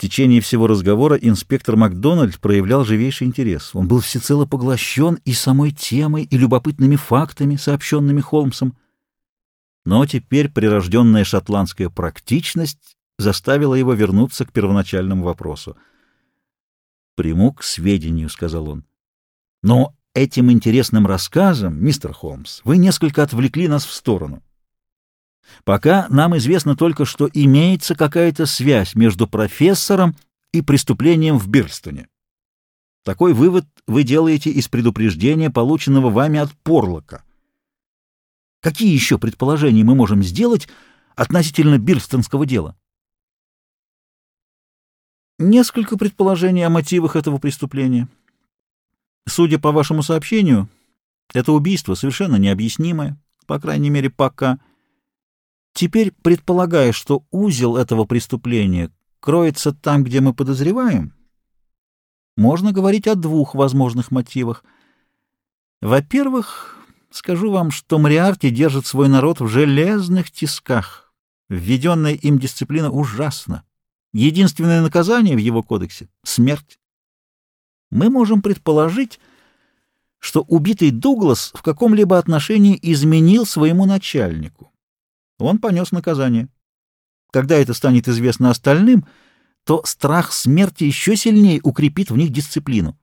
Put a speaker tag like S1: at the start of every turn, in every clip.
S1: течение всего разговора инспектор Макдональд проявлял живейший интерес. Он был всецело поглощен и самой темой, и любопытными фактами, сообщенными Холмсом. Но теперь прирожденная шотландская практичность заставила его вернуться к первоначальному вопросу. «Приму к сведению», — сказал он. «Но этим интересным рассказом, мистер Холмс, вы несколько отвлекли нас в сторону. Пока нам известно только, что имеется какая-то связь между профессором и преступлением в Бирлстоне. Такой вывод вы делаете из предупреждения, полученного вами от Порлока. Какие еще предположения мы можем сделать относительно бирлстонского дела?» «Несколько предположений о мотивах этого преступления. Судя по вашему сообщению, это убийство совершенно необъяснимое, по крайней мере, пока. Теперь, предполагая, что узел этого преступления кроется там, где мы подозреваем, можно говорить о двух возможных мотивах. Во-первых, скажу вам, что Мориарти держит свой народ в железных тисках. Введенная им дисциплина ужасна. Единственное наказание в его кодексе — смерть. Мы можем предположить, что убитый Дуглас в каком-либо отношении изменил своему начальнику. Он понес наказание. Когда это станет известно остальным, то страх смерти еще сильнее укрепит в них дисциплину.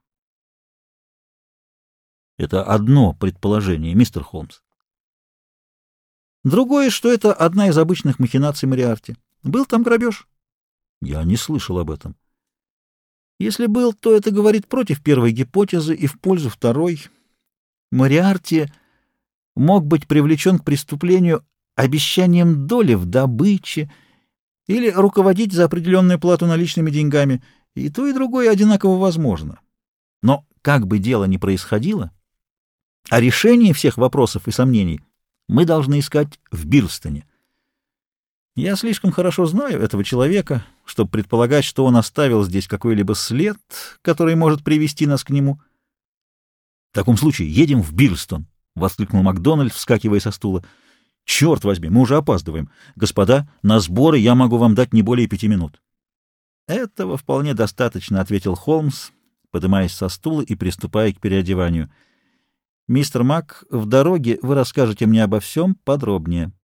S1: Это одно предположение, мистер Холмс. Другое, что это одна из обычных махинаций Мориарти. Был там грабеж? Я не слышал об этом. Если был, то это говорит против первой гипотезы и в пользу второй. Мориарти мог быть привлечен к преступлению обещанием доли в добыче или руководить за определенную плату наличными деньгами, и то, и другое одинаково возможно. Но как бы дело ни происходило, а решение всех вопросов и сомнений мы должны искать в Бирлстоне. Я слишком хорошо знаю этого человека, чтобы предполагать, что он оставил здесь какой-либо след, который может привести нас к нему. — В таком случае едем в Бирлстон, — воскликнул Макдональд, вскакивая со стула. — Черт возьми, мы уже опаздываем. Господа, на сборы я могу вам дать не более 5 минут. — Этого вполне достаточно, — ответил Холмс, поднимаясь со стула и приступая к переодеванию. — Мистер Мак, в дороге вы расскажете мне обо всем подробнее.